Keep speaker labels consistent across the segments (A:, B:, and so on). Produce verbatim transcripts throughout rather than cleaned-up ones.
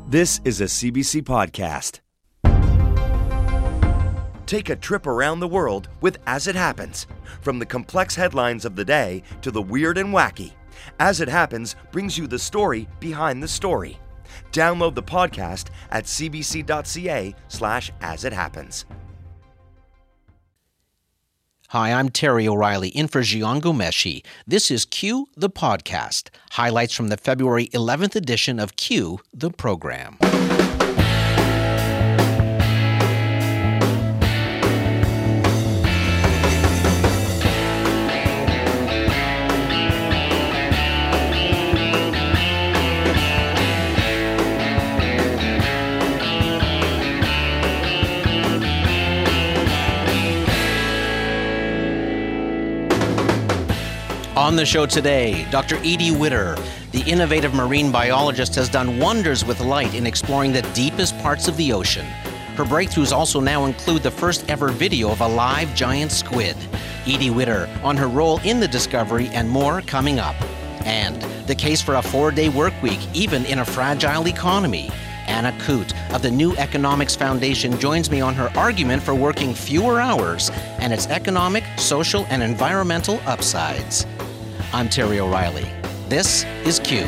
A: This is a C B C podcast. Take a trip around the world with As It Happens. From the complex headlines of the day to the weird and wacky, As It Happens brings you the story behind the story. Download the podcast at cbc.ca slash as it happens.
B: Hi, I'm Terry O'Reilly, in for Jian Ghomeshi. This is Q, the podcast. Highlights from the February eleventh edition of Q, the program. On the show today, Doctor Edie Widder, the innovative marine biologist, has done wonders with light in exploring the deepest parts of the ocean. Her breakthroughs also now include the first ever video of a live giant squid. Edie Widder on her role in the discovery and more coming up. And the case for a four-day work week, even in a fragile economy. Anna Coote of the New Economics Foundation joins me on her argument for working fewer hours and its economic, social, and environmental upsides. I'm Terry O'Reilly. This is Q.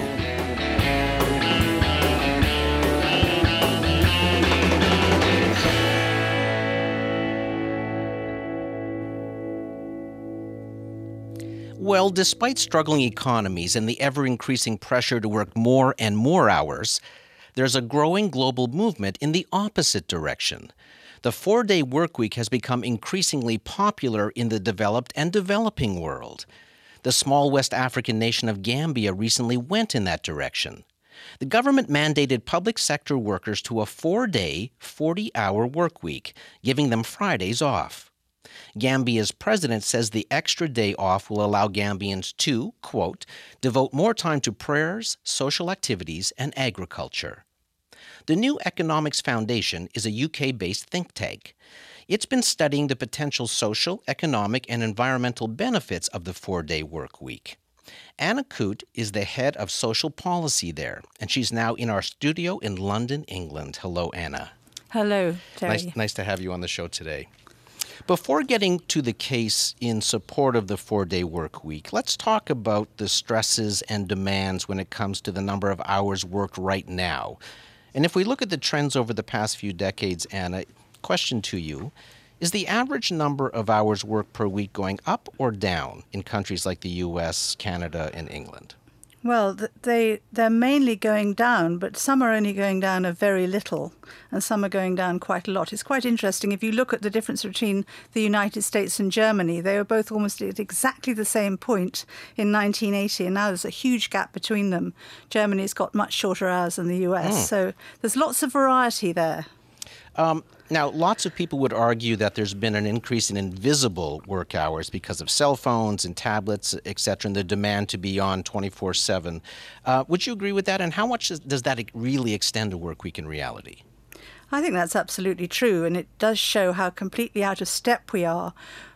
B: Well, despite struggling economies and the ever-increasing pressure to work more and more hours, there's a growing global movement in the opposite direction. The four-day workweek has become increasingly popular in the developed and developing world. The small West African nation of Gambia recently went in that direction. The government mandated public sector workers to a four-day, forty-hour workweek, giving them Fridays off. Gambia's president says the extra day off will allow Gambians to, quote, devote more time to prayers, social activities, and agriculture. The New Economics Foundation is a U K-based think tank. It's been studying the potential social, economic, and environmental benefits of the four-day work week. Anna Coote is the head of social policy there, and she's now in our studio in London, England. Hello, Anna.
C: Hello, Terry.
B: Nice, nice to have you on the show today. Before getting to the case in support of the four-day work week, let's talk about the stresses and demands when it comes to the number of hours worked right now. And if we look at the trends over the past few decades, Anna, question to you, is the average number of hours worked per week going up or down in countries like the U S, Canada, and England?
C: Well, they, they're mainly going down, but some are only going down a very little, and some are going down quite a lot. It's quite interesting. If you look at the difference between the United States and Germany, they were both almost at exactly the same point in nineteen eighty, and now there's a huge gap between them. Germany's got much shorter hours than the U S, mm. so there's lots of variety there.
B: Um, now, lots of people would argue that there's been an increase in invisible work hours because of cell phones and tablets, et cetera, and the demand to be on twenty-four seven. Uh, would you agree with that? And how much does that really extend a work week in reality?
C: I think that's absolutely true, and it does show how completely out of step we are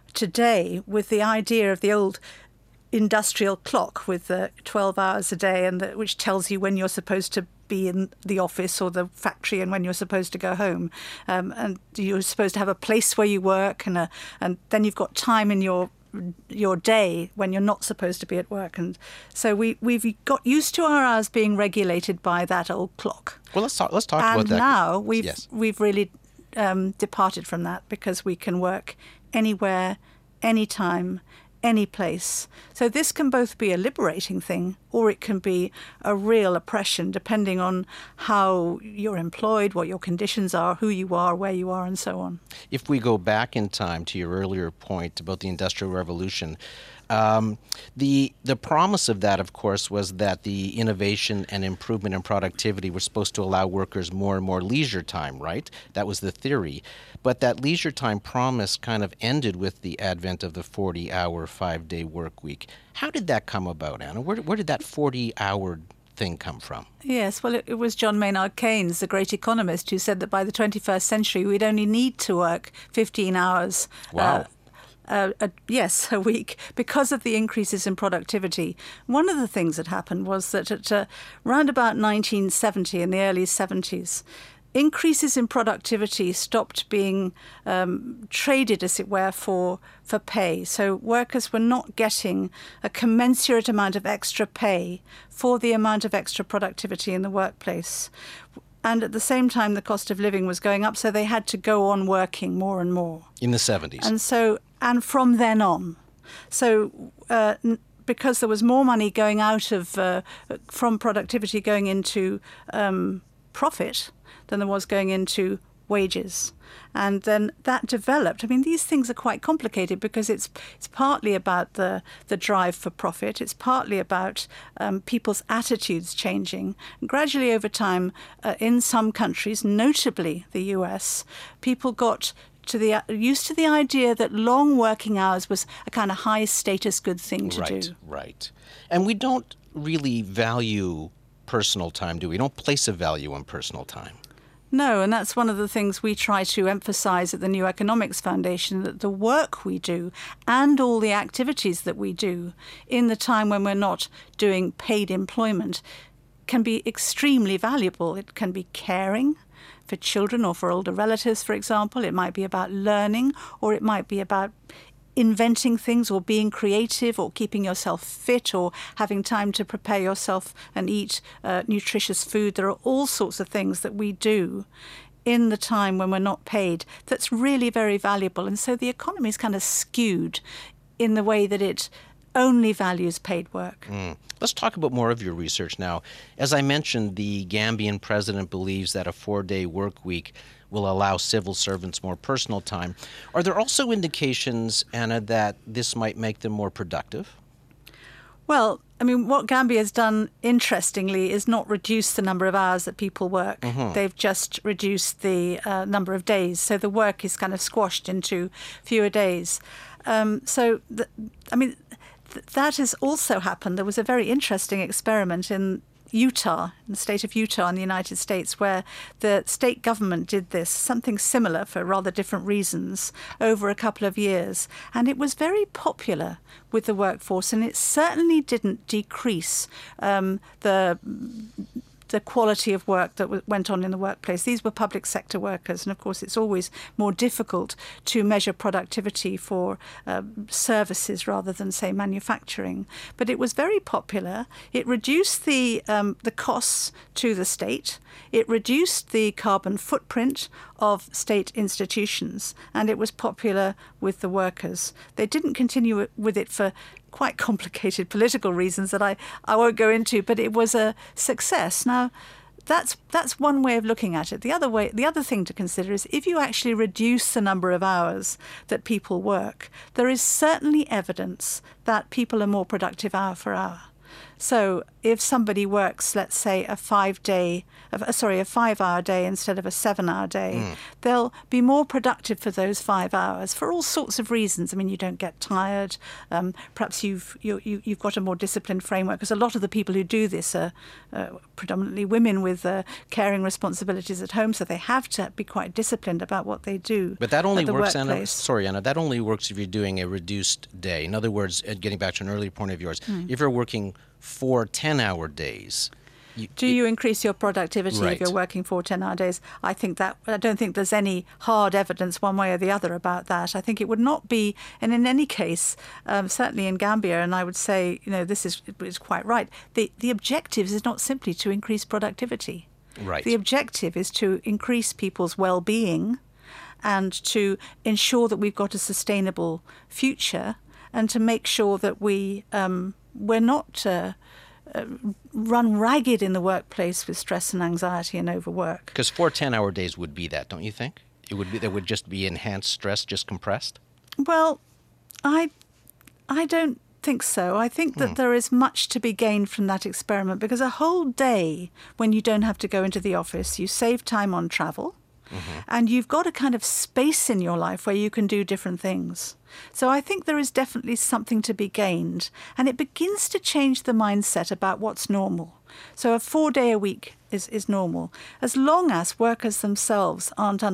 C: today with the idea of the old industrial clock with the twelve hours a day, and the, which tells you when you're supposed to be in the office or the factory and when you're supposed to go home. Um, and you're supposed to have a place where you work, and a, and then you've got time in your your day when you're not supposed to be at work. And so we, we've got used to our hours being regulated by that old clock.
B: Well, let's talk, let's talk
C: and
B: about that.
C: And now we've,
B: yes.
C: we've really um, departed from that because we can work anywhere, anytime, any place. So this can both be a liberating thing or it can be a real oppression depending on how you're employed, what your conditions are, who you are, where you are, and so on.
B: If we go back in time to your earlier point about the Industrial Revolution, Um, the the promise of that, of course, was that the innovation and improvement in productivity were supposed to allow workers more and more leisure time, right? That was the theory. But that leisure time promise kind of ended with the advent of the forty-hour, five-day work week. How did that come about, Anna? Where, where did that forty-hour thing come from?
C: Yes, well, it, it was John Maynard Keynes, the great economist, who said that by the twenty-first century we'd only need to work fifteen hours.
B: Wow.
C: Uh, uh, a, yes, a week because of the increases in productivity. One of the things that happened was that at uh, around about nineteen seventy, in the early seventies, increases in productivity stopped being um, traded, as it were, for for pay. So workers were not getting a commensurate amount of extra pay for the amount of extra productivity in the workplace. And at the same time, the cost of living was going up, so they had to go on working more and more.
B: In the seventies.
C: And so, and from then on. So uh, because there was more money going out of, uh, from productivity going into um, profit than there was going into wages. And then that developed. I mean, these things are quite complicated because it's it's partly about the, the drive for profit. It's partly about um, people's attitudes changing. And gradually over time, uh, in some countries, notably the U S, people got to the uh, used to the idea that long working hours was a kind of high status good thing to
B: right,
C: do.
B: Right. And we don't really value personal time, do we? We don't place a value on personal time.
C: No, and that's one of the things we try to emphasize at the New Economics Foundation, that the work we do and all the activities that we do in the time when we're not doing paid employment can be extremely valuable. It can be caring for children or for older relatives, for example. It might be about learning, or it might be about inventing things or being creative or keeping yourself fit or having time to prepare yourself and eat uh, nutritious food. There are all sorts of things that we do in the time when we're not paid that's really very valuable. And so the economy is kind of skewed in the way that it only values paid work.
B: Mm. Let's talk about more of your research now. As I mentioned, the Gambian president believes that a four-day work week will allow civil servants more personal time. Are there also indications, Anna, that this might make them more productive?
C: Well, I mean, what Gambia has done, interestingly, is not reduce the number of hours that people work. Mm-hmm. They've just reduced the uh, number of days. So the work is kind of squashed into fewer days. Um, so, the, I mean, th- that has also happened. There was a very interesting experiment in Utah, in the state of Utah in the United States, where the state government did this, something similar for rather different reasons, over a couple of years. And it was very popular with the workforce, and it certainly didn't decrease um, the the quality of work that w- went on in the workplace. These were public sector workers, and of course it's always more difficult to measure productivity for uh, services rather than, say, manufacturing. But it was very popular. It reduced the um, the costs to the state. It reduced the carbon footprint of state institutions, and it was popular with the workers. They didn't continue with it for quite complicated political reasons that I, I won't go into, but it was a success. Now, that's that's one way of looking at it. The other way, the other thing to consider is if you actually reduce the number of hours that people work, there is certainly evidence that people are more productive hour for hour. So if somebody works, let's say, a five-day, uh, sorry, a five-hour day instead of a seven-hour day, mm. they'll be more productive for those five hours for all sorts of reasons. I mean, you don't get tired. Um, perhaps you've you, you, you've got a more disciplined framework, because a lot of the people who do this are uh, predominantly women with uh, caring responsibilities at home, so they have to be quite disciplined about what they do.
B: But that only works,
C: workplace.
B: Anna. Sorry, Anna. That only works if you're doing a reduced day. In other words, getting back to an earlier point of yours, mm. if you're working four ten-hour days. You,
C: Do you increase your productivity
B: right.
C: if you're working four ten-hour days? I think that I don't think there's any hard evidence one way or the other about that. I think it would not be, and in any case, um, certainly in Gambia, and I would say, you know, this is is quite right. The the objective is not simply to increase productivity.
B: Right.
C: The objective is to increase people's well-being and to ensure that we've got a sustainable future, and to make sure that we um, we're not uh, uh, run ragged in the workplace with stress and anxiety and overwork.
B: Because four ten-hour days would be that, don't you think? It would be. There would just be enhanced stress, just compressed.
C: Well, I, I don't think so. I think that hmm. there is much to be gained from that experiment, because a whole day when you don't have to go into the office, you save time on travel. Mm-hmm. And you've got a kind of space in your life where you can do different things. So I think there is definitely something to be gained. And it begins to change the mindset about what's normal. So a four-day a week is, is normal, as long as workers themselves aren't under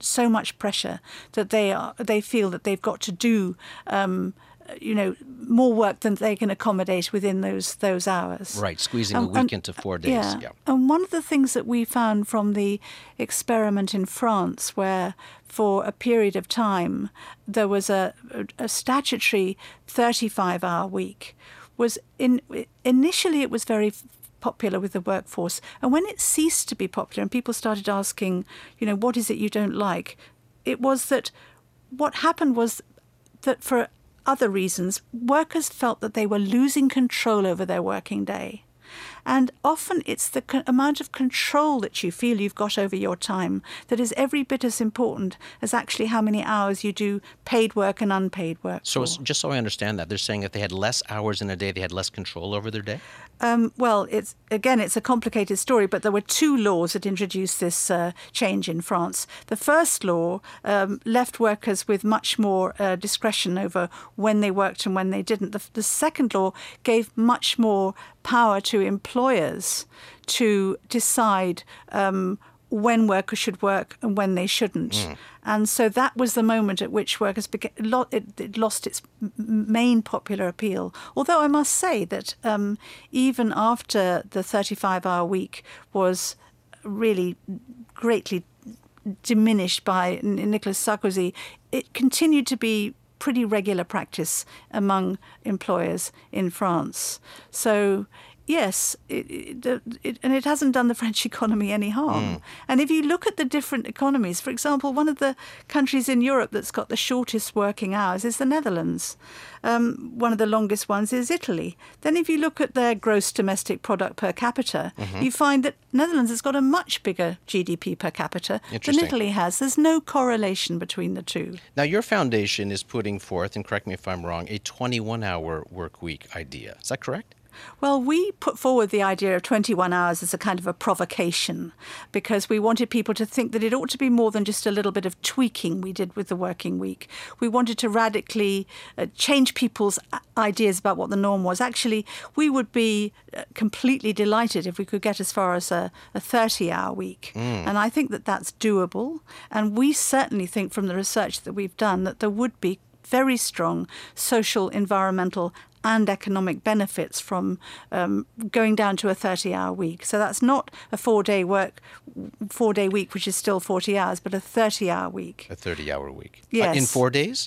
C: so much pressure that they are they feel that they've got to do um, you know, more work than they can accommodate within those those hours.
B: Right, squeezing
C: Um,
B: a week
C: and-
B: into four days.
C: Yeah.
B: Yeah.
C: And one of the things that we found from the experiment in France, where for a period of time there was a, a statutory thirty-five hour week, was in initially it was very popular with the workforce. And when it ceased to be popular and people started asking, you know, what is it you don't like? It was that what happened was that for other reasons, workers felt that they were losing control over their working day. And often it's the co- amount of control that you feel you've got over your time that is every bit as important as actually how many hours you do paid work and unpaid work.
B: So
C: for.
B: it's, just so I understand that, they're saying if they had less hours in a day, they had less control over their day?
C: Um, well, it's again, it's a complicated story, but there were two laws that introduced this uh, change in France. The first law um, left workers with much more uh, discretion over when they worked and when they didn't. The, the second law gave much more power to employers to decide um, when workers should work and when they shouldn't. Mm. And so that was the moment at which workers began, it, it lost its main popular appeal. Although I must say that um, even after the thirty-five hour week was really greatly diminished by Nicolas Sarkozy, it continued to be pretty regular practice among employers in France. So yes, it, it, it, and it hasn't done the French economy any harm. Mm. And if you look at the different economies, for example, one of the countries in Europe that's got the shortest working hours is the Netherlands. Um, one of the longest ones is Italy. Then if you look at their gross domestic product per capita, mm-hmm. you find that Netherlands has got a much bigger G D P per capita than Italy has. There's no correlation between the two.
B: Now, your foundation is putting forth, and correct me if I'm wrong, a twenty-one hour work week idea. Is that correct?
C: Well, we put forward the idea of twenty-one hours as a kind of a provocation because we wanted people to think that it ought to be more than just a little bit of tweaking we did with the working week. We wanted to radically uh, change people's ideas about what the norm was. Actually, we would be uh, completely delighted if we could get as far as a, a thirty hour week. Mm. And I think that that's doable. And we certainly think from the research that we've done that there would be very strong social, environmental and economic benefits from um, going down to a thirty hour week. So that's not a four-day work, four-day week, which is still forty hours, but a thirty hour week.
B: A thirty hour week.
C: Yes.
B: Uh, in four days?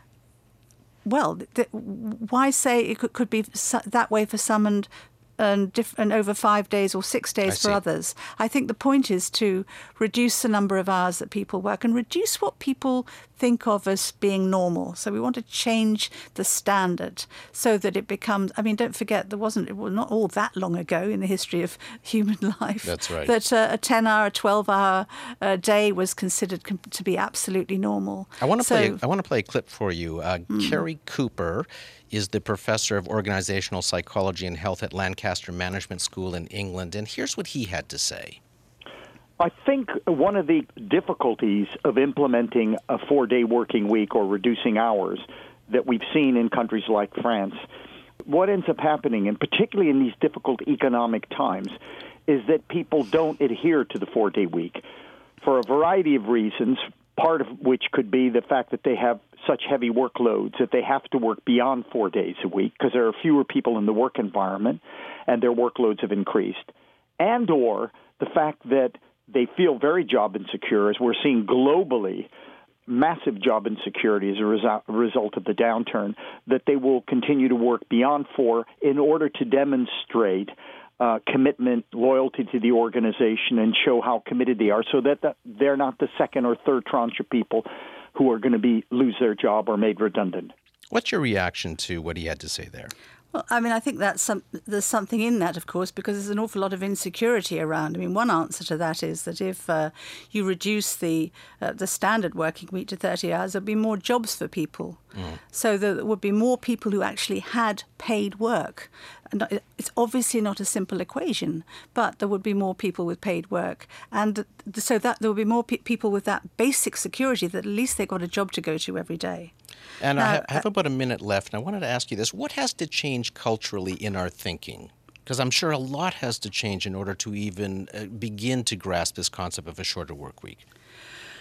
C: Well, th- why say it could, could be that way for some and And, diff- and over five days or six days for others. I think the point is to reduce the number of hours that people work and reduce what people think of as being normal. So we want to change the standard so that it becomes, I mean, don't forget, there wasn't, it was not all that long ago in the history of human life.
B: That's right.
C: That uh, a ten hour, twelve hour uh, day was considered com- to be absolutely normal.
B: I want to
C: so,
B: play, I want to play a clip for you. Uh, mm. Kerry Cooper is the professor of organizational psychology and health at Lancaster Management School in England, and here's what he had to say.
D: I think one of the difficulties of implementing a four-day working week or reducing hours that we've seen in countries like France, what ends up happening, and particularly in these difficult economic times, is that people don't adhere to the four-day week for a variety of reasons, part of which could be the fact that they have such heavy workloads that they have to work beyond four days a week because there are fewer people in the work environment and their workloads have increased, and or the fact that they feel very job insecure, as we're seeing globally, massive job insecurity as a result, result of the downturn, that they will continue to work beyond four in order to demonstrate uh, commitment, loyalty to the organization, and show how committed they are so that the, they're not the second or third tranche of people who are going to be lose their job or made redundant.
B: What's your reaction to what he had to say there?
C: Well, I mean, I think that's some, there's something in that, of course, because there's an awful lot of insecurity around. I mean, one answer to that is that if uh, you reduce the uh, the standard working week to thirty hours, there'll be more jobs for people. Mm. So there would be more people who actually had paid work. And it's obviously not a simple equation, but there would be more people with paid work. And so that there would be more pe- people with that basic security that at least they got a job to go to every day.
B: And
C: now,
B: I ha- have about a minute left, and I wanted to ask you this. What has to change culturally in our thinking? Because I'm sure a lot has to change in order to even uh, begin to grasp this concept of a shorter work week.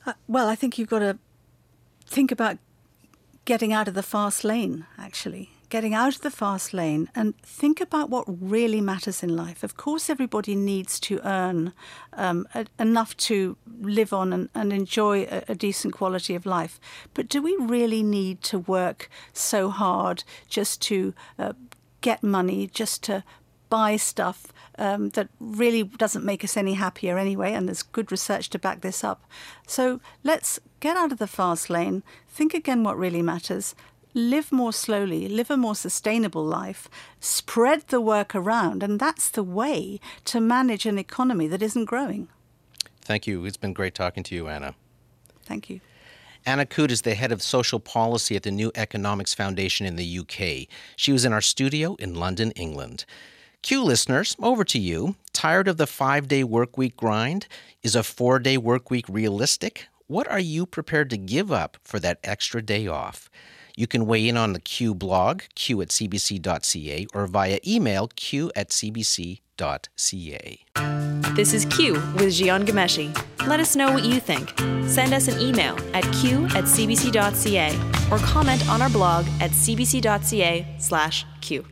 C: Uh, well, I think you've got to think about getting out of the fast lane, actually. Getting out of the fast lane and think about what really matters in life. Of course, everybody needs to earn um, a, enough to live on and, and enjoy a, a decent quality of life. But do we really need to work so hard just to uh, get money, just to buy stuff um, that really doesn't make us any happier anyway? And there's good research to back this up. So let's get out of the fast lane, think again what really matters. Live more slowly, live a more sustainable life, spread the work around, and that's the way to manage an economy that isn't growing.
B: Thank you. It's been great talking to you, Anna.
C: Thank you.
B: Anna Coote is the head of social policy at the New Economics Foundation in the U K. She was in our studio in London, England. Q listeners, over to you. Tired of the five-day work week grind? Is a four-day work week realistic? What are you prepared to give up for that extra day off? You can weigh in on the Q blog, q at c b c dot c a, or via email, q at c b c dot c a.
E: This is Q with Jian Ghomeshi. Let us know what you think. Send us an email at q at c b c dot c a or comment on our blog at c b c dot c a slash q.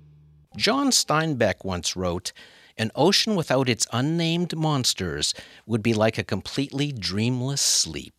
B: John Steinbeck once wrote, "An ocean without its unnamed monsters would be like a completely dreamless sleep."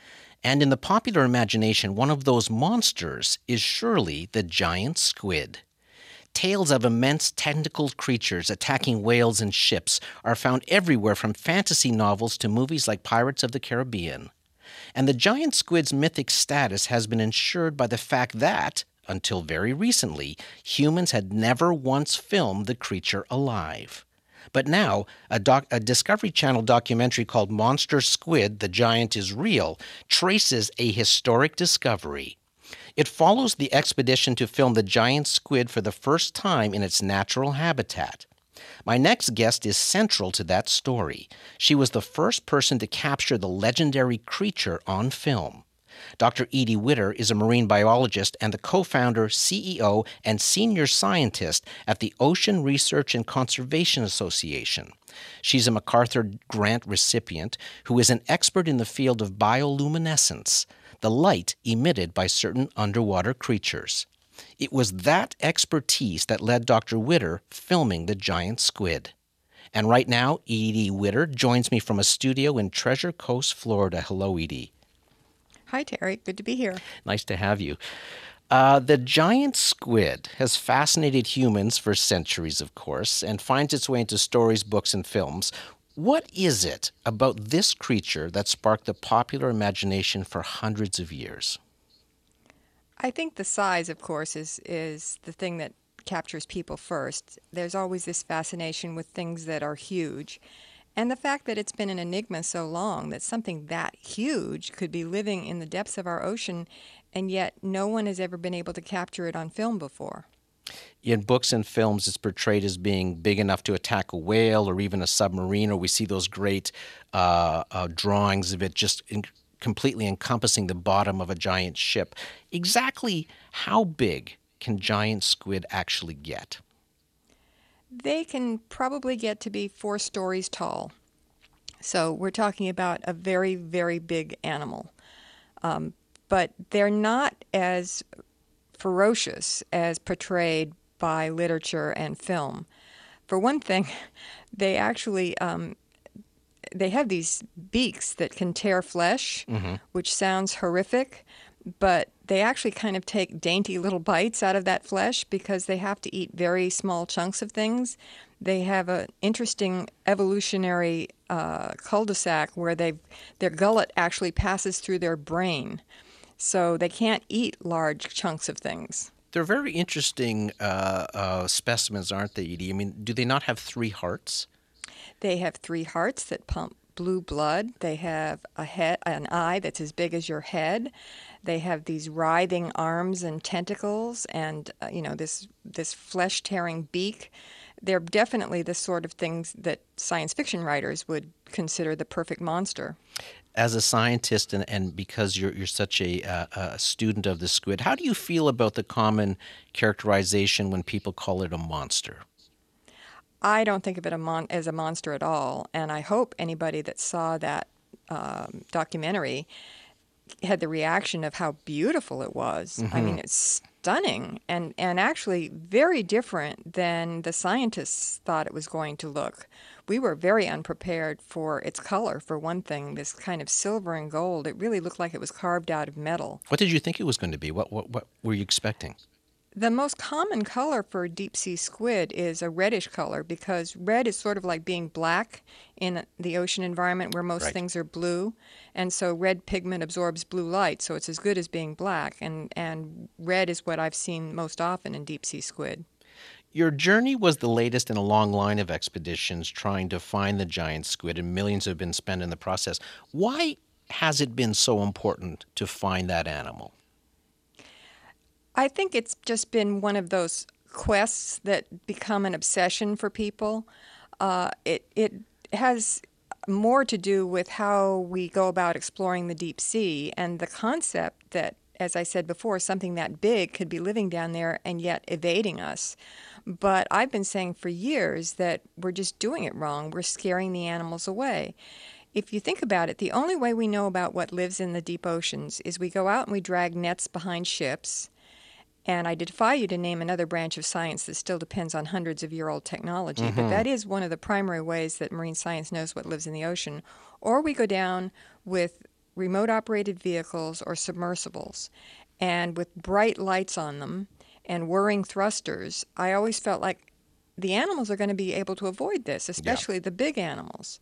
B: And in the popular imagination, one of those monsters is surely the giant squid. Tales of immense tentacled creatures attacking whales and ships are found everywhere from fantasy novels to movies like Pirates of the Caribbean. And the giant squid's mythic status has been ensured by the fact that, until very recently, humans had never once filmed the creature alive. But now, a, doc, a Discovery Channel documentary called Monster Squid, The Giant is Real, traces a historic discovery. It follows the expedition to film the giant squid for the first time in its natural habitat. My next guest is central to that story. She was the first person to capture the legendary creature on film. Doctor Edie Widder is a marine biologist and the co-founder, C E O, and senior scientist at the Ocean Research and Conservation Association. She's a MacArthur Grant recipient who is an expert in the field of bioluminescence, the light emitted by certain underwater creatures. It was that expertise that led Doctor Widder filming the giant squid. And right now, Edie Widder joins me from a studio in Treasure Coast, Florida. Hello, Edie.
F: Hi, Terry. Good to be here.
B: Nice to have you. Uh, the giant squid has fascinated humans for centuries, of course, and finds its way into stories, books, and films. What is it about this creature that sparked the popular imagination for hundreds of years?
F: I think the size, of course, is, is the thing that captures people first. There's always this fascination with things that are huge. And the fact that it's been an enigma so long that something that huge could be living in the depths of our ocean, and yet no one has ever been able to capture it on film before.
B: In books and films, it's portrayed as being big enough to attack a whale or even a submarine, or we see those great uh, uh, drawings of it just in, completely encompassing the bottom of a giant ship. Exactly how big can giant squid actually get?
F: They can probably get to be four stories tall. So we're talking about a very, very big animal. Um, but they're not as ferocious as portrayed by literature and film. For one thing, they actually um, they have these beaks that can tear flesh, mm-hmm. which sounds horrific, but they actually kind of take dainty little bites out of that flesh because they have to eat very small chunks of things. They have an interesting evolutionary uh, cul-de-sac where they their gullet actually passes through their brain, so they can't eat large chunks of things.
B: They're very interesting uh, uh, specimens, aren't they, Edie? I mean, do they not have three hearts?
F: They have three hearts that pump blue blood. They have a head, an eye that's as big as your head. They have these writhing arms and tentacles, and uh, you know this this flesh-tearing beak. They're definitely the sort of things that science fiction writers would consider the perfect monster.
B: As a scientist, and, and because you're you're such a, uh, a student of the squid, how do you feel about the common characterization when people call it a monster?
F: I don't think of it a mon- as a monster at all, and I hope anybody that saw that um, documentary had the reaction of how beautiful it was.
B: Mm-hmm.
F: I mean, it's stunning and, and actually very different than the scientists thought it was going to look. We were very unprepared for its color, for one thing, this kind of silver and gold. It really looked like it was carved out of metal.
B: What did you think it was going to be? What, what, what were you expecting?
F: The most common color for deep-sea squid is a reddish color because red is sort of like being black in the ocean environment where most
B: Right.
F: things are blue. And so red pigment absorbs blue light, so it's as good as being black. And, and red is what I've seen most often in deep-sea squid.
B: Your journey was the latest in a long line of expeditions trying to find the giant squid, and millions have been spent in the process. Why has it been so important to find that animal?
F: I think it's just been one of those quests that become an obsession for people. Uh, it it has more to do with how we go about exploring the deep sea and the concept that, as I said before, something that big could be living down there and yet evading us. But I've been saying for years that we're just doing it wrong. We're scaring the animals away. If you think about it, the only way we know about what lives in the deep oceans is we go out and we drag nets behind ships. And I defy you to name another branch of science that still depends on hundreds of year old technology. Mm-hmm. But that is one of the primary ways that marine science knows what lives in the ocean. Or we go down with remote operated vehicles or submersibles. And with bright lights on them and whirring thrusters, I always felt like the animals are going to be able to avoid this, especially yeah. the big animals.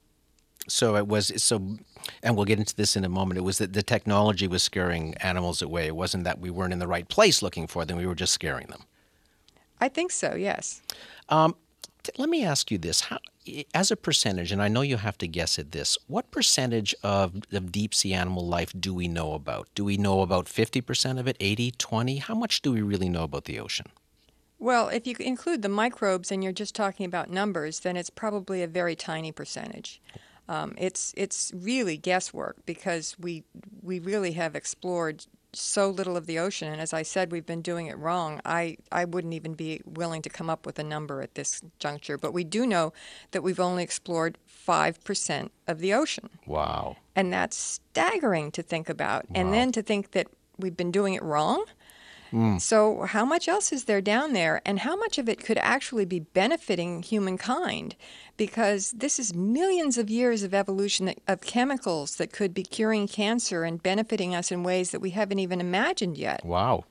B: So it was so, and we'll get into this in a moment. It was that the technology was scaring animals away. It wasn't that we weren't in the right place looking for them. We were just scaring them.
F: I think so, yes.
B: Um, t- let me ask you this. How, as a percentage, and I know you have to guess at this, what percentage of, of deep sea animal life do we know about? Do we know about fifty percent of it, eighty, twenty? How much do we really know about the ocean?
F: Well, if you include the microbes and you're just talking about numbers, then it's probably a very tiny percentage. Um, it's it's really guesswork because we we really have explored so little of the ocean, and as I said, we've been doing it wrong. I, I wouldn't even be willing to come up with a number at this juncture, but we do know that we've only explored five percent of the ocean.
B: Wow.
F: And that's staggering to think about.
B: Wow.
F: And then to think that we've been doing it wrong. Mm. So how much else is there down there, and how much of it could actually be benefiting humankind? Because this is millions of years of evolution that, of chemicals that could be curing cancer and benefiting us in ways that we haven't even imagined yet.
B: Wow.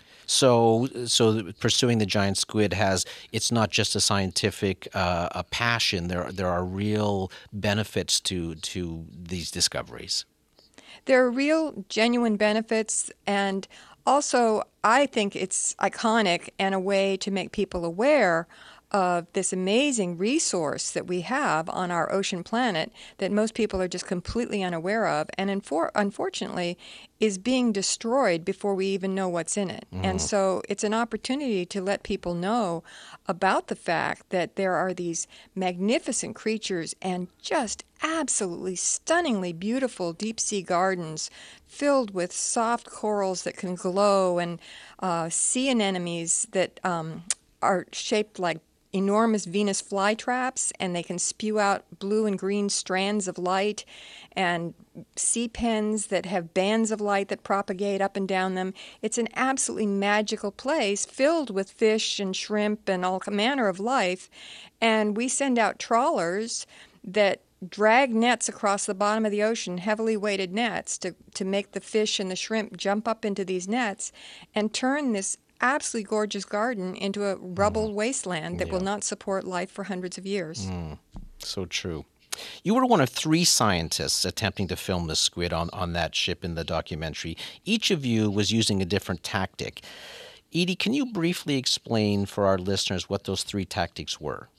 B: So so pursuing the giant squid has, it's not just a scientific uh, a passion. There, there are real benefits to, to these discoveries.
F: There are real, genuine benefits, and also, I think it's iconic and a way to make people aware of this amazing resource that we have on our ocean planet that most people are just completely unaware of, and infor- unfortunately is being destroyed before we even know what's in it. Mm. And so it's an opportunity to let people know about the fact that there are these magnificent creatures and just absolutely stunningly beautiful deep sea gardens filled with soft corals that can glow and uh, sea anemones that um, are shaped like enormous Venus flytraps, and they can spew out blue and green strands of light, and sea pens that have bands of light that propagate up and down them. It's an absolutely magical place filled with fish and shrimp and all manner of life, and we send out trawlers that drag nets across the bottom of the ocean, heavily weighted nets, to, to make the fish and the shrimp jump up into these nets and turn this absolutely gorgeous garden into a rubble mm. wasteland that yeah. will not support life for hundreds of years.
B: Mm. So true. You were one of three scientists attempting to film the squid on, on that ship in the documentary. Each of you was using a different tactic. Edie, can you briefly explain for our listeners what those three tactics were?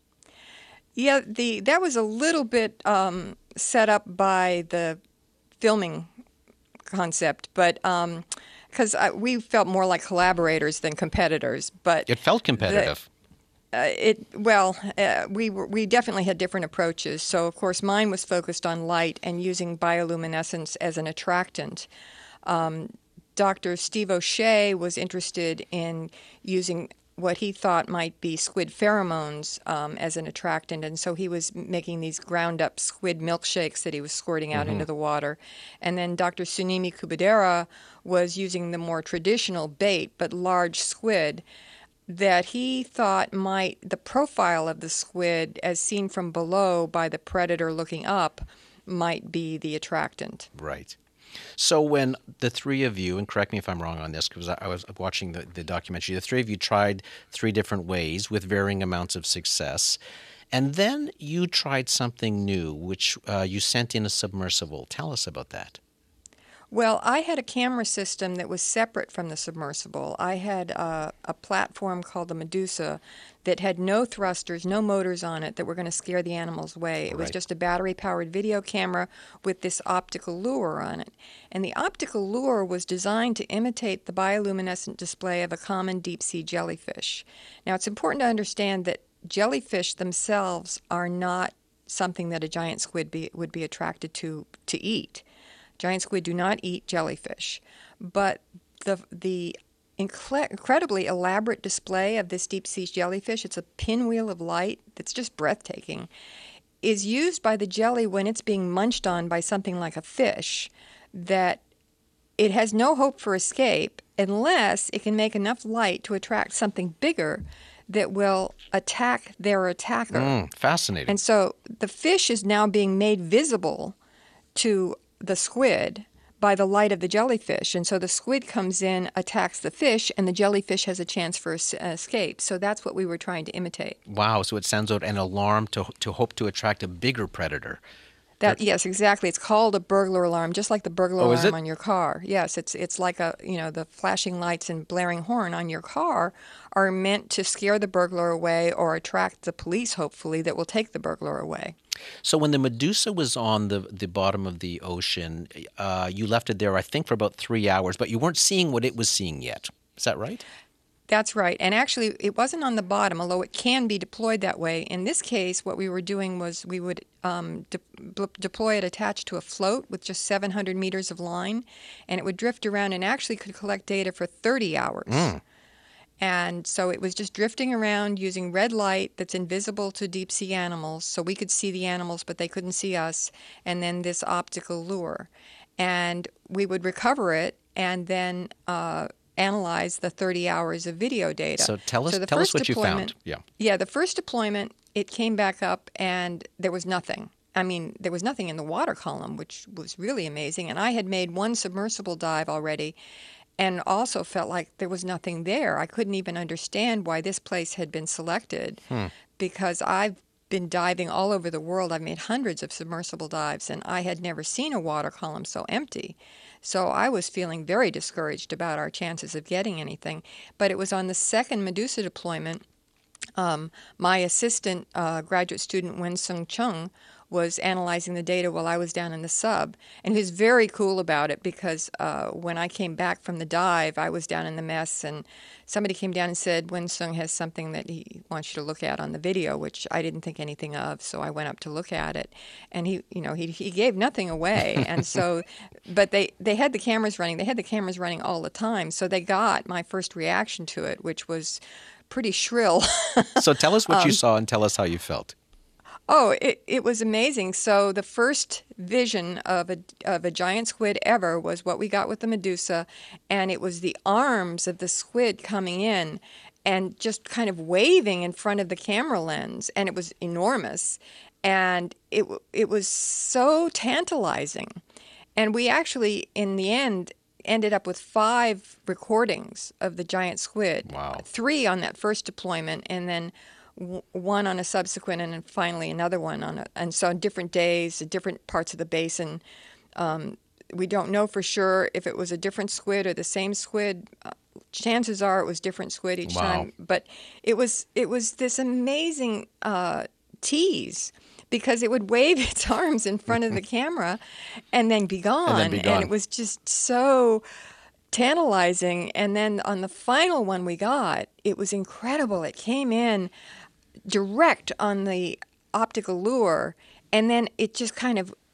F: Yeah, the that was a little bit um, set up by the filming concept, but um, because we felt more like collaborators than competitors. But
B: it felt competitive.
F: The, uh, it well, uh, we were, we definitely had different approaches. So of course, mine was focused on light and using bioluminescence as an attractant. Um, Doctor Steve O'Shea was interested in using what he thought might be squid pheromones um, as an attractant. And so he was making these ground-up squid milkshakes that he was squirting out mm-hmm. into the water. And then Doctor Tsunemi Kubodera was using the more traditional bait, but large squid, that he thought might, the profile of the squid as seen from below by the predator looking up, might be the attractant.
B: Right. So when the three of you, and correct me if I'm wrong on this because I was watching the, the documentary, the three of you tried three different ways with varying amounts of success. And then you tried something new, which uh, you sent in a submersible. Tell us about that.
F: Well, I had a camera system that was separate from the submersible. I had uh, a platform called the Medusa that had no thrusters, no motors on it that were going to scare the animals away. It was
B: Right.
F: just a battery-powered video camera with this optical lure on it. And the optical lure was designed to imitate the bioluminescent display of a common deep-sea jellyfish. Now, it's important to understand that jellyfish themselves are not something that a giant squid be, would be attracted to to eat. Giant squid do not eat jellyfish, but the the incre- incredibly elaborate display of this deep-sea jellyfish, it's a pinwheel of light that's just breathtaking, is used by the jelly when it's being munched on by something like a fish, that it has no hope for escape unless it can make enough light to attract something bigger that will attack their attacker.
B: Mm, fascinating.
F: And so the fish is now being made visible to the squid by the light of the jellyfish. And so the squid comes in, attacks the fish, and the jellyfish has a chance for es- escape. So that's what we were trying to imitate.
B: Wow, so it sends out an alarm to to hope to attract a bigger predator.
F: That, yes, exactly. It's called a burglar alarm, just like the burglar
B: Oh, is
F: alarm
B: it?
F: on your car. Yes, it's it's like a, you know, the flashing lights and blaring horn on your car are meant to scare the burglar away or attract the police, hopefully, that will take the burglar away.
B: So when the Medusa was on the, the bottom of the ocean, uh, you left it there, I think, for about three hours, but you weren't seeing what it was seeing yet. Is that right?
F: That's right. And actually, it wasn't on the bottom, although it can be deployed that way. In this case, what we were doing was we would um, de- deploy it attached to a float with just seven hundred meters of line, and it would drift around and actually could collect data for thirty hours.
B: Mm.
F: And so it was just drifting around using red light that's invisible to deep sea animals, so we could see the animals, but they couldn't see us, and then this optical lure. And we would recover it and then uh, analyze the thirty hours of video data.
B: So tell us,
F: So the
B: tell us
F: first
B: what you
F: deployment-
B: found. Yeah.
F: Yeah, the first deployment, it came back up and there was nothing. I mean, there was nothing in the water column, which was really amazing. And I had made one submersible dive already and also felt like there was nothing there. I couldn't even understand why this place had been selected
B: Hmm.
F: because I've been diving all over the world. I've made hundreds of submersible dives, and I had never seen a water column so empty. So I was feeling very discouraged about our chances of getting anything. But it was on the second Medusa deployment, um, my assistant, uh, graduate student Wen-Sung Chung, was analyzing the data while I was down in the sub. And he was very cool about it because uh, when I came back from the dive, I was down in the mess, and somebody came down and said, Wen-Sung has something that he wants you to look at on the video, which I didn't think anything of, so I went up to look at it. And he, you know, he he gave nothing away. And so, but they, they had the cameras running. They had the cameras running all the time, so they got my first reaction to it, which was pretty shrill.
B: So tell us what
F: Um,
B: you saw and tell us how you felt.
F: Oh, it, it was amazing. So the first vision of a of a giant squid ever was what we got with the Medusa, and it was the arms of the squid coming in and just kind of waving in front of the camera lens, and it was enormous, and it it was so tantalizing. And we actually, in the end, ended up with five recordings of the giant squid.
B: Wow.
F: Three on that first deployment, and then w- one on a subsequent, and then finally another one on a, and so on different days, at different parts of the basin. Um, we don't know for sure if it was a different squid or the same squid. Uh, chances are it was different squid each
B: Wow.
F: time. But it was it was this amazing uh, tease, because it would wave its arms in front of the camera and then be gone.
B: And then be gone.
F: it was just so tantalizing. And then on the final one we got, it was incredible. It came in direct on the optical lure, and then it just kind of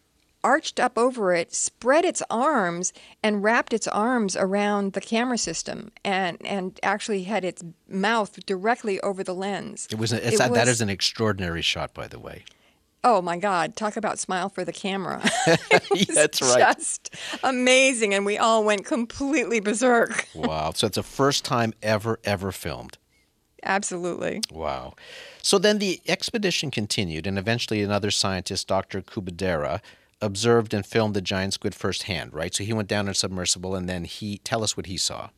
F: arched up over it, spread its arms, and wrapped its arms around the camera system, and, and actually had its mouth directly over the lens.
B: It was, a, it's
F: It
B: a,
F: was-
B: that is an extraordinary shot, by the way.
F: Oh my God, talk about smile for the camera.
B: Yeah, that's right.
F: Just amazing, and we all went completely berserk.
B: Wow. So it's the first time ever, ever filmed.
F: Absolutely.
B: Wow. So then the expedition continued, and eventually another scientist, Doctor Kubadera, observed and filmed the giant squid firsthand, right? So he went down in a submersible, and then he tell us what he saw.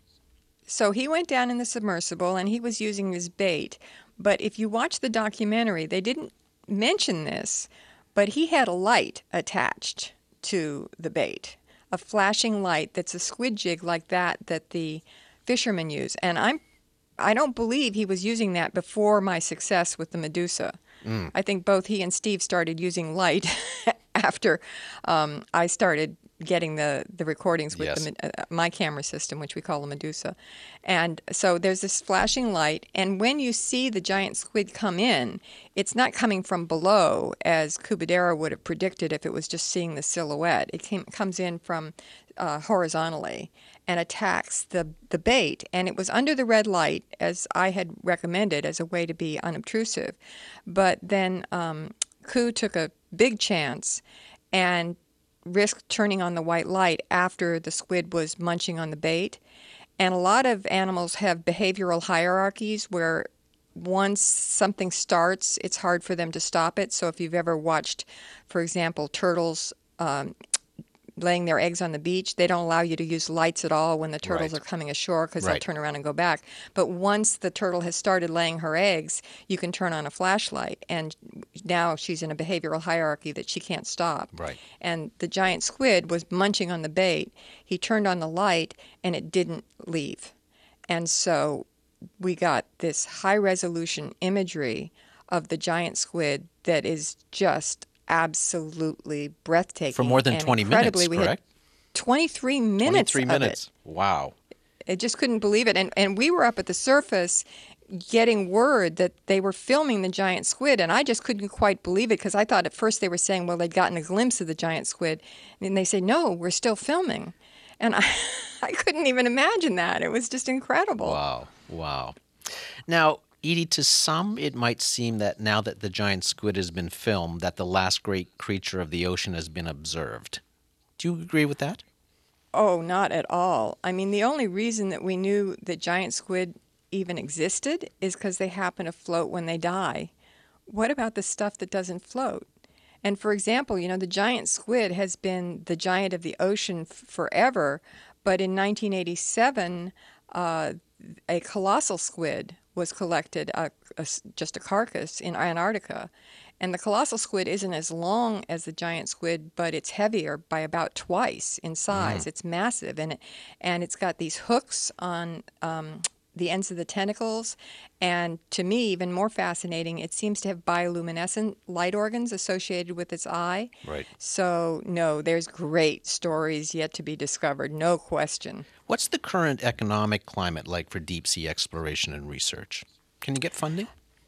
F: So he went down in the submersible, and he was using his bait. But if you watch the documentary, they didn't mention this, but he had a light attached to the bait, a flashing light that's a squid jig like that that the fishermen use. And I'm I don't believe he was using that before my success with the Medusa. Mm. I think both he and Steve started using light after um, I started getting the, the recordings with
B: Yes.
F: the, uh, my camera system, which we call a Medusa. And so there's this flashing light, and when you see the giant squid come in, it's not coming from below, as Kubadera would have predicted if it was just seeing the silhouette. It came, comes in from uh, horizontally and attacks the, the bait. And it was under the red light, as I had recommended, as a way to be unobtrusive. But then um, Ku took a big chance and risked turning on the white light after the squid was munching on the bait. And a lot of animals have behavioral hierarchies where once something starts, it's hard for them to stop it. So if you've ever watched, for example, turtles um, laying their eggs on the beach, they don't allow you to use lights at all when the turtles
B: Right.
F: are coming ashore because
B: Right.
F: they'll turn around and go back. But once the turtle has started laying her eggs, you can turn on a flashlight. And now she's in a behavioral hierarchy that she can't stop.
B: Right.
F: And the giant squid was munching on the bait. He turned on the light, and it didn't leave. And so we got this high-resolution imagery of the giant squid that is just absolutely breathtaking.
B: For more than
F: And
B: twenty
F: incredibly,
B: minutes,
F: we
B: correct?
F: had twenty-three minutes
B: twenty-three
F: of
B: minutes.
F: it.
B: Wow.
F: I just couldn't believe it. And and we were up at the surface getting word that they were filming the giant squid, and I just couldn't quite believe it because I thought at first they were saying, well, they'd gotten a glimpse of the giant squid. And they say, no, we're still filming. And I, I couldn't even imagine that. It was just incredible.
B: Wow. Wow. Now, Edie, to some, it might seem that now that the giant squid has been filmed, that the last great creature of the ocean has been observed. Do you agree with that?
F: Oh, not at all. I mean, the only reason that we knew that giant squid even existed is because they happen to float when they die. What about the stuff that doesn't float? And for example, you know, the giant squid has been the giant of the ocean f- forever, but in nineteen eighty-seven, uh, a colossal squid was collected, uh, a, just a carcass in Antarctica. And the colossal squid isn't as long as the giant squid, but it's heavier by about twice in size. Mm. It's massive, and it, and it's got these hooks on um, the ends of the tentacles. And to me, even more fascinating, it seems to have bioluminescent light organs associated with its eye.
B: Right.
F: So, no, there's great stories yet to be discovered, no question.
B: What's the current economic climate like for deep sea exploration and research? Can you get funding?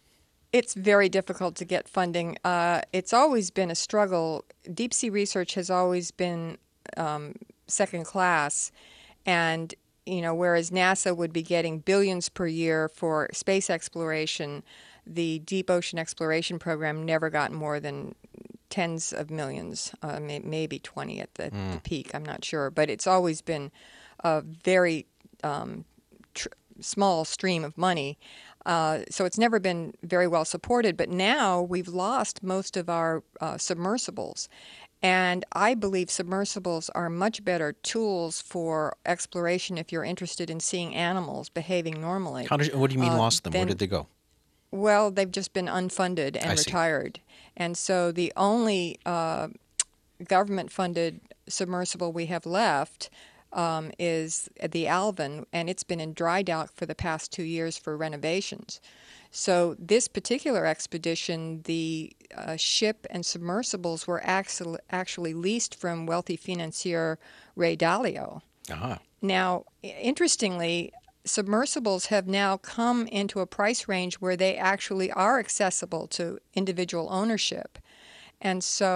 F: It's very difficult to get funding. Uh, it's always been a struggle. Deep sea research has always been um, second class, and you know, whereas NASA would be getting billions per year for space exploration, the deep ocean exploration program never got more than tens of millions, uh, may, maybe twenty at the, mm. the peak. I'm not sure, but it's always been a very um, tr- small stream of money. Uh, so it's never been very well supported, but now we've lost most of our uh, submersibles. And I believe submersibles are much better tools for exploration if you're interested in seeing animals behaving normally.
B: How did you, what do you mean
F: uh,
B: lost them?
F: then,
B: Where did they go?
F: Well, they've just been unfunded and
B: I see.
F: retired. And so the only uh, government-funded submersible we have left Um, is the Alvin, and it's been in dry dock for the past two years for renovations. So this particular expedition, the uh, ship and submersibles were actually, actually leased from wealthy financier Ray Dalio.
B: Uh-huh.
F: Now, interestingly, submersibles have now come into a price range where they actually are accessible to individual ownership. And so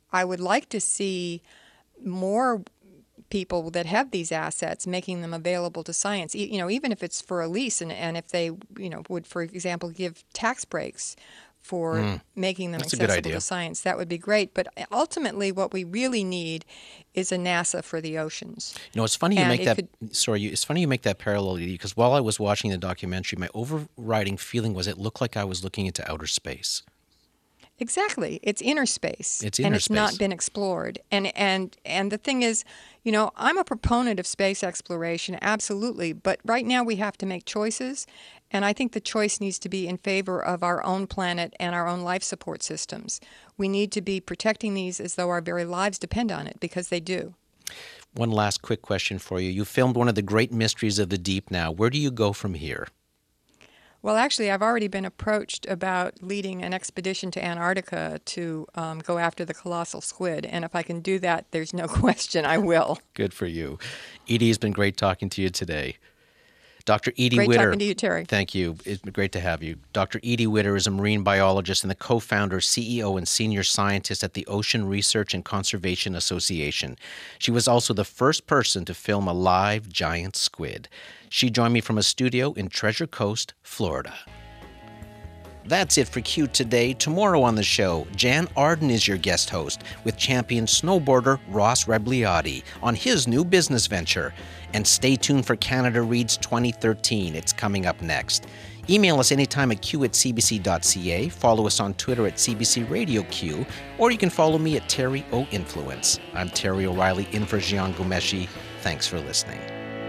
F: I would like to see more people that have these assets making them available to science, you know, even if it's for a lease, and, and if they, you know, would, for example, give tax breaks for mm. making them
B: That's
F: accessible to science. That would be great. But ultimately, what we really need is a NASA for the oceans.
B: You know, it's funny you
F: and
B: make that.
F: Could,
B: sorry, it's funny you make that parallel, because while I was watching the documentary, my overriding feeling was it looked like I was looking into outer space.
F: Exactly. It's inner space.
B: It's inner
F: and it's
B: space.
F: not been explored. And and and the thing is, you know, I'm a proponent of space exploration, absolutely. But right now we have to make choices. And I think the choice needs to be in favor of our own planet and our own life support systems. We need to be protecting these as though our very lives depend on it, because they do.
B: One last quick question for you. You filmed one of the great mysteries of the deep now. Where do you go from here?
F: Well, actually, I've already been approached about leading an expedition to Antarctica to um, go after the colossal squid. And if I can do that, there's no question I will.
B: Good for you. Edie, it's been great talking to you today. Doctor Edie
F: Great
B: Widder.
F: talking to you, Terry.
B: Thank you. It's been great to have you. Doctor Edie Widder is a marine biologist and the co-founder, C E O, and senior scientist at the Ocean Research and Conservation Association. She was also the first person to film a live giant squid. She joined me from a studio in Treasure Coast, Florida. That's it for Q today. Tomorrow on the show, Jan Arden is your guest host with champion snowboarder Ross Rebliati on his new business venture. And stay tuned for Canada Reads twenty thirteen. It's coming up next. Email us anytime at q at c b c dot c a. Follow us on Twitter at C B C Radio Q, or you can follow me at Terry O Influence. I'm Terry O'Reilly, in for Jian Ghomeshi. Thanks for listening.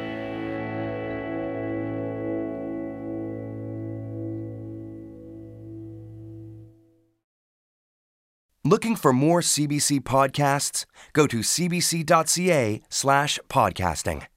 A: Looking for more C B C podcasts? Go to c b c dot c a slash podcasting.